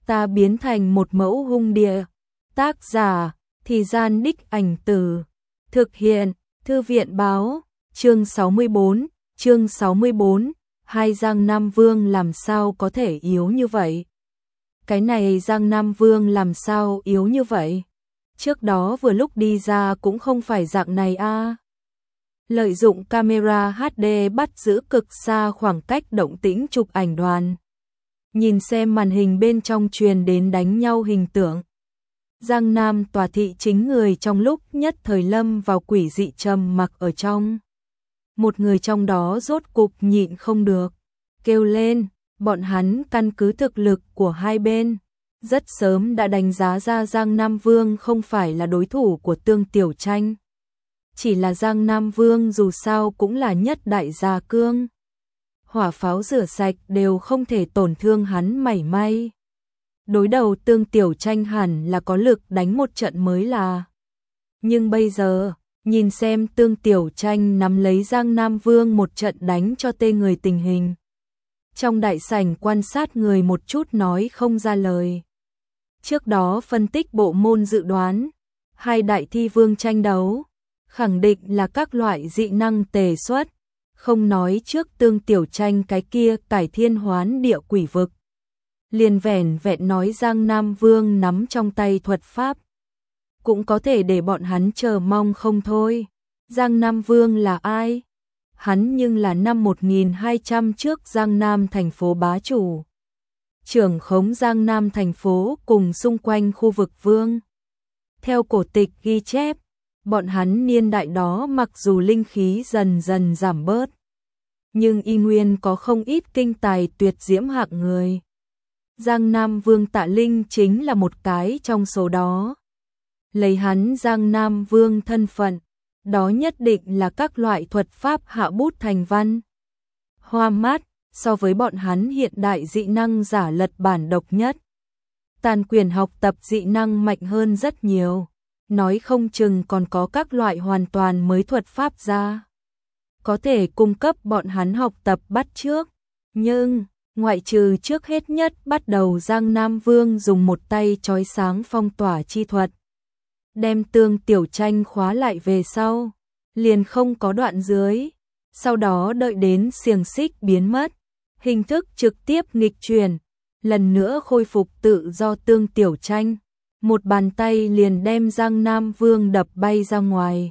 ta biến thành một mẫu hung địa. Tác giả, Thì Gian Đích Ảnh Từ. Thực hiện, Thư viện báo, chương 64, chương 64, hai Giang Nam Vương làm sao có thể yếu như vậy? Cái này Giang Nam Vương làm sao yếu như vậy? Trước đó vừa lúc đi ra cũng không phải dạng này a. Lợi dụng camera HD bắt giữ cực xa khoảng cách động tĩnh chụp ảnh đoàn. Nhìn xem màn hình bên trong truyền đến đánh nhau hình tượng. Giang Nam tòa thị chính người trong lúc nhất thời lâm vào quỷ dị trầm mặc ở trong. Một người trong đó rốt cục nhịn không được, kêu lên, bọn hắn căn cứ thực lực của hai bên. Rất sớm đã đánh giá ra Giang Nam Vương không phải là đối thủ của Tương Tiểu Tranh. Chỉ là Giang Nam Vương dù sao cũng là nhất đại gia cương. Hỏa pháo rửa sạch đều không thể tổn thương hắn mảy may. Đối đầu Tương Tiểu Tranh hẳn là có lực đánh một trận mới là. Nhưng bây giờ, nhìn xem Tương Tiểu Tranh nắm lấy Giang Nam Vương một trận đánh cho tê người tình hình. Trong đại sảnh quan sát người một chút nói không ra lời. Trước đó phân tích bộ môn dự đoán, hai đại thi vương tranh đấu, khẳng định là các loại dị năng tề xuất, không nói trước Tương Tiểu Tranh cái kia cải thiên hoán địa quỷ vực. Liền vẻn vẹn nói Giang Nam Vương nắm trong tay thuật pháp, cũng có thể để bọn hắn chờ mong không thôi. Giang Nam Vương là ai? Hắn nhưng là năm 1200 trước Giang Nam thành phố bá chủ. Trưởng khống Giang Nam thành phố cùng xung quanh khu vực vương. Theo cổ tịch ghi chép, bọn hắn niên đại đó mặc dù linh khí dần dần giảm bớt, nhưng y nguyên có không ít kinh tài tuyệt diễm hạng người. Giang Nam Vương Tạ Linh chính là một cái trong số đó. Lấy hắn Giang Nam Vương thân phận, đó nhất định là các loại thuật pháp hạ bút thành văn. Hoa mắt, so với bọn hắn hiện đại dị năng giả lật bản độc nhất. Tàn quyền học tập dị năng mạnh hơn rất nhiều, nói không chừng còn có các loại hoàn toàn mới thuật pháp ra. Có thể cung cấp bọn hắn học tập bắt chước, nhưng ngoại trừ trước hết nhất bắt đầu Giang Nam Vương dùng một tay chói sáng phong tỏa chi thuật. Đem Tương Tiểu Tranh khóa lại về sau, liền không có đoạn dưới. Sau đó đợi đến xiềng xích biến mất, hình thức trực tiếp nghịch chuyển, lần nữa khôi phục tự do Tương Tiểu Tranh. Một bàn tay liền đem Giang Nam Vương đập bay ra ngoài.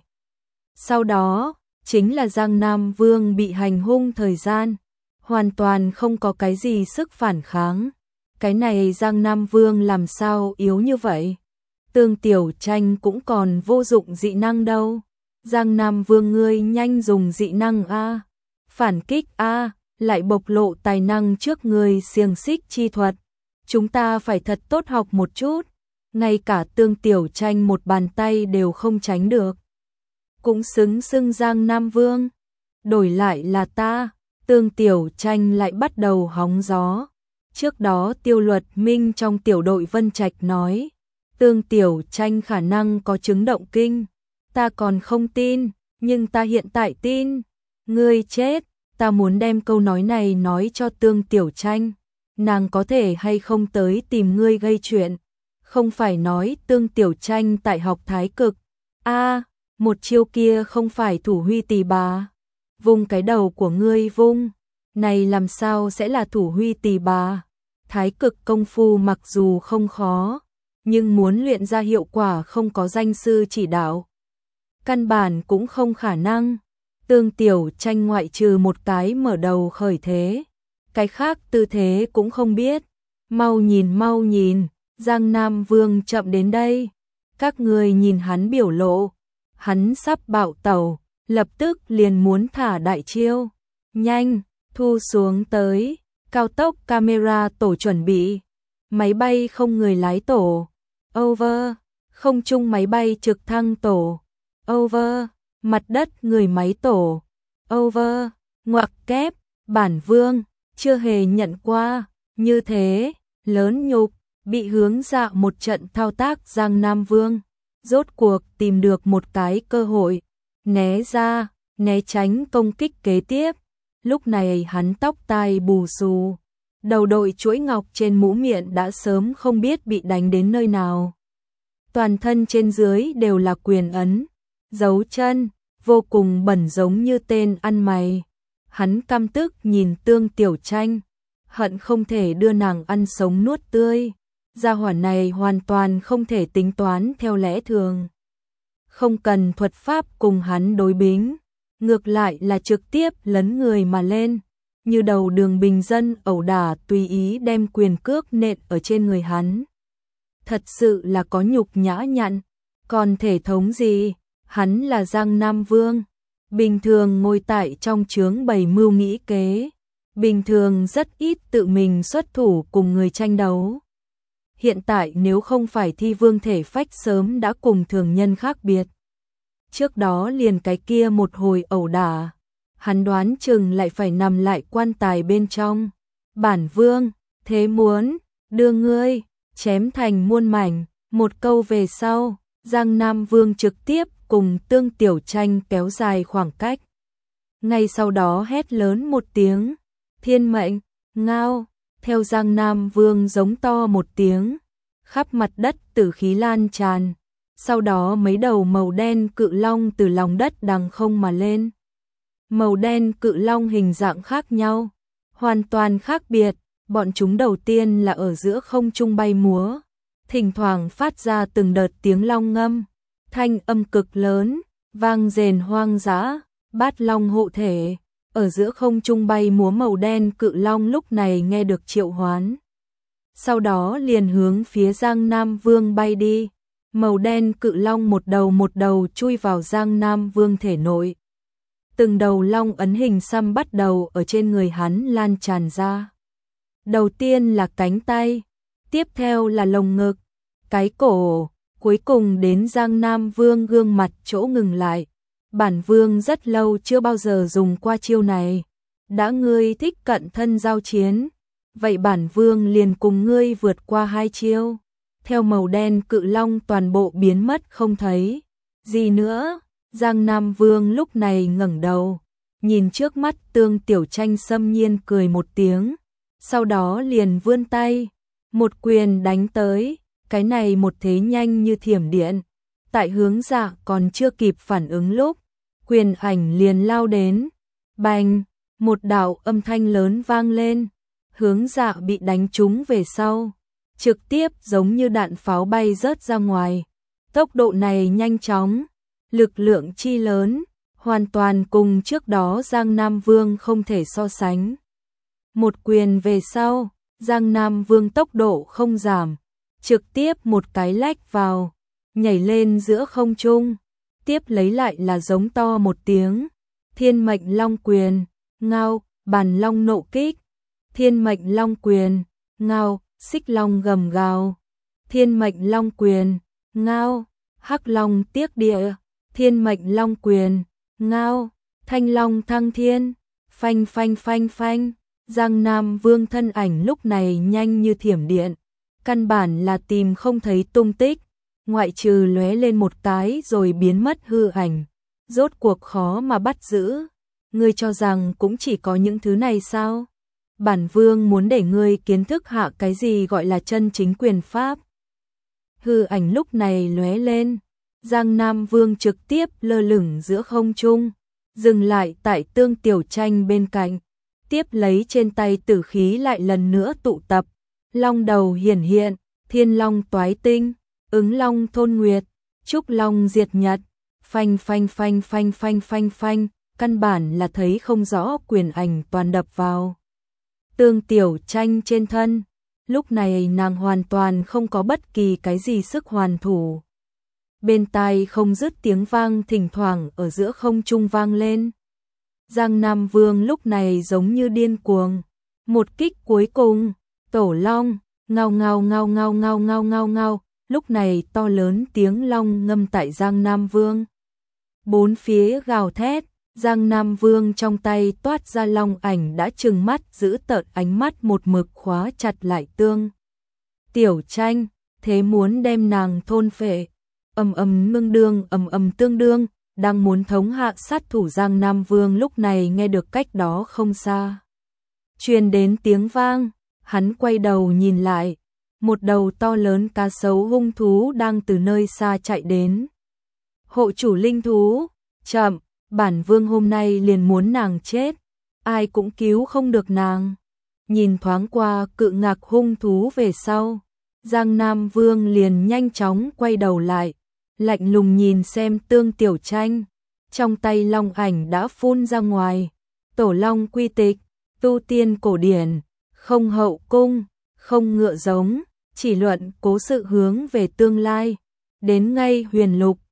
Sau đó, chính là Giang Nam Vương bị hành hung thời gian, hoàn toàn không có cái gì sức phản kháng. Cái này Giang Nam Vương làm sao yếu như vậy? Tương Tiểu Tranh cũng còn vô dụng dị năng đâu. Giang Nam Vương ngươi nhanh dùng dị năng a, phản kích a, lại bộc lộ tài năng trước người xiềng xích chi thuật. Chúng ta phải thật tốt học một chút. Ngay cả Tương Tiểu Tranh một bàn tay đều không tránh được, cũng xứng xưng Giang Nam Vương. Đổi lại là ta, Tương Tiểu Tranh lại bắt đầu hóng gió. Trước đó Tiêu Luật Minh trong tiểu đội Vân Trạch nói, Tương Tiểu Tranh khả năng có chứng động kinh. Ta còn không tin, nhưng ta hiện tại tin. Ngươi chết, ta muốn đem câu nói này nói cho Tương Tiểu Tranh. Nàng có thể hay không tới tìm ngươi gây chuyện. Không phải nói Tương Tiểu Tranh tại học thái cực. Một chiêu kia không phải thủ huy tỳ bà. Vung cái đầu của ngươi vung. Này làm sao sẽ là thủ huy tỳ bà? Thái cực công phu mặc dù không khó, nhưng muốn luyện ra hiệu quả không có danh sư chỉ đạo, căn bản cũng không khả năng. Tương Tiểu Tranh ngoại trừ một cái mở đầu khởi thế, cái khác tư thế cũng không biết. Mau nhìn, Giang Nam Vương chậm đến đây. Các người nhìn hắn biểu lộ, hắn sắp bạo tẩu, lập tức liền muốn thả đại chiêu. Nhanh, thu xuống tới, cao tốc camera tổ chuẩn bị. Máy bay không người lái tổ, over, không trung máy bay trực thăng tổ, over, mặt đất người máy tổ, over, ngoặc kép, bản vương, chưa hề nhận qua, như thế, lớn nhục, bị hướng dạ một trận thao tác Giang Nam Vương, rốt cuộc tìm được một cái cơ hội, né ra, né tránh công kích kế tiếp. Lúc này hắn tóc tai bù xù, Đầu đội chuỗi ngọc trên mũ miệng đã sớm không biết bị đánh đến nơi nào. Toàn thân trên dưới đều là quyền ấn, dấu chân, vô cùng bẩn giống như tên ăn mày. Hắn căm tức nhìn Tương Tiểu Tranh, hận không thể đưa nàng ăn sống nuốt tươi. Gia hỏa này hoàn toàn không thể tính toán theo lẽ thường. Không cần thuật pháp cùng hắn đối bính, ngược lại là trực tiếp lấn người mà lên, như đầu đường bình dân ẩu đả tùy ý đem quyền cước nện ở trên người hắn. Thật sự là có nhục nhã nhặn, còn thể thống gì, hắn là Giang Nam Vương. Bình thường ngồi tại trong trướng bày mưu nghĩ kế, bình thường rất ít tự mình xuất thủ cùng người tranh đấu. Hiện tại nếu không phải thi vương thể phách sớm đã cùng thường nhân khác biệt. Trước đó liền cái kia một hồi ẩu đả, hắn đoán chừng lại phải nằm lại quan tài bên trong. Bản vương, thế muốn, đưa ngươi, chém thành muôn mảnh. Một câu về sau, Giang Nam Vương trực tiếp cùng Tương Tiểu Tranh kéo dài khoảng cách. Ngay sau đó hét lớn một tiếng, thiên mệnh, ngao, theo Giang Nam Vương giống to một tiếng, khắp mặt đất tử khí lan tràn. Sau đó mấy đầu màu đen cự long từ lòng đất đằng không mà lên. Màu đen cự long hình dạng khác nhau, hoàn toàn khác biệt, bọn chúng đầu tiên là ở giữa không trung bay múa, thỉnh thoảng phát ra từng đợt tiếng long ngâm, thanh âm cực lớn, vang rền hoang dã, bát long hộ thể. Ở giữa không trung bay múa màu đen cự long lúc này nghe được triệu hoán. Sau đó liền hướng phía Giang Nam Vương bay đi. Màu đen cự long một đầu chui vào Giang Nam Vương thể nội. Từng đầu long ấn hình xăm bắt đầu ở trên người hắn lan tràn ra. Đầu tiên là cánh tay, tiếp theo là lồng ngực, cái cổ, cuối cùng đến Giang Nam Vương gương mặt chỗ ngừng lại. Bản vương rất lâu chưa bao giờ dùng qua chiêu này. Đã ngươi thích cận thân giao chiến, vậy bản vương liền cùng ngươi vượt qua hai chiêu. Theo màu đen cự long toàn bộ biến mất không thấy gì nữa, Giang Nam Vương lúc này ngẩng đầu, nhìn trước mắt Tương Tiểu Tranh xâm nhiên cười một tiếng, sau đó liền vươn tay, một quyền đánh tới, cái này một thế nhanh như thiểm điện. Tại hướng Dạ còn chưa kịp phản ứng lúc, quyền ảnh liền lao đến, bành, một đạo âm thanh lớn vang lên, hướng Dạ bị đánh trúng về sau, trực tiếp giống như đạn pháo bay rớt ra ngoài. Tốc độ này nhanh chóng, lực lượng chi lớn, hoàn toàn cùng trước đó Giang Nam Vương không thể so sánh. Một quyền về sau, Giang Nam Vương tốc độ không giảm, trực tiếp một cái lách vào, nhảy lên giữa không trung, tiếp lấy lại là giống to một tiếng, thiên mệnh long quyền, ngao, bàn long nộ kích, thiên mệnh long quyền, ngao, xích long gầm gào, thiên mệnh long quyền, ngao, hắc long tiếc địa, thiên mệnh long quyền, ngao, thanh long thăng thiên, phanh phanh phanh phanh. Giang Nam Vương thân ảnh lúc này nhanh như thiểm điện, căn bản là tìm không thấy tung tích, ngoại trừ lóe lên một cái rồi biến mất hư ảnh, rốt cuộc khó mà bắt giữ. Ngươi cho rằng cũng chỉ có những thứ này sao? Bản vương muốn để ngươi kiến thức hạ cái gì gọi là chân chính quyền pháp. Hư ảnh lúc này lóe lên, Giang Nam Vương trực tiếp lơ lửng giữa không trung, dừng lại tại Tương Tiểu Tranh bên cạnh, tiếp lấy trên tay tử khí lại lần nữa tụ tập, long đầu hiển hiện, thiên long toái tinh, ứng long thôn nguyệt, trúc long diệt nhật, phanh phanh phanh phanh phanh phanh phanh, căn bản là thấy không rõ quyền ảnh toàn đập vào Tương Tiểu Tranh trên thân. Lúc này nàng hoàn toàn không có bất kỳ cái gì sức hoàn thủ. Bên tai không dứt tiếng vang thỉnh thoảng ở giữa không trung vang lên. Giang Nam Vương lúc này giống như điên cuồng. Một kích cuối cùng, tổ long, ngao ngao ngao ngao ngao ngao ngao ngao, lúc này to lớn tiếng long ngâm tại Giang Nam Vương. Bốn phía gào thét, Giang Nam Vương trong tay toát ra long ảnh đã trừng mắt giữ tợn, ánh mắt một mực khóa chặt lại Tương Tiểu Tranh, thế muốn đem nàng thôn phệ. Tương đương, đang muốn thống hạ sát thủ Giang Nam Vương lúc này nghe được cách đó không xa truyền đến tiếng vang, hắn quay đầu nhìn lại, một đầu to lớn cá sấu hung thú đang từ nơi xa chạy đến. Hộ chủ linh thú, chậm, bản vương hôm nay liền muốn nàng chết, ai cũng cứu không được nàng. Nhìn thoáng qua cự ngạc hung thú về sau, Giang Nam Vương liền nhanh chóng quay đầu lại, lạnh lùng nhìn xem Tương Tiểu Tranh, trong tay long ảnh đã phun ra ngoài. Tổ long quy tịch, tu tiên cổ điển, không hậu cung, không ngựa giống, chỉ luận cố sự hướng về tương lai. Đến ngay huyền lục,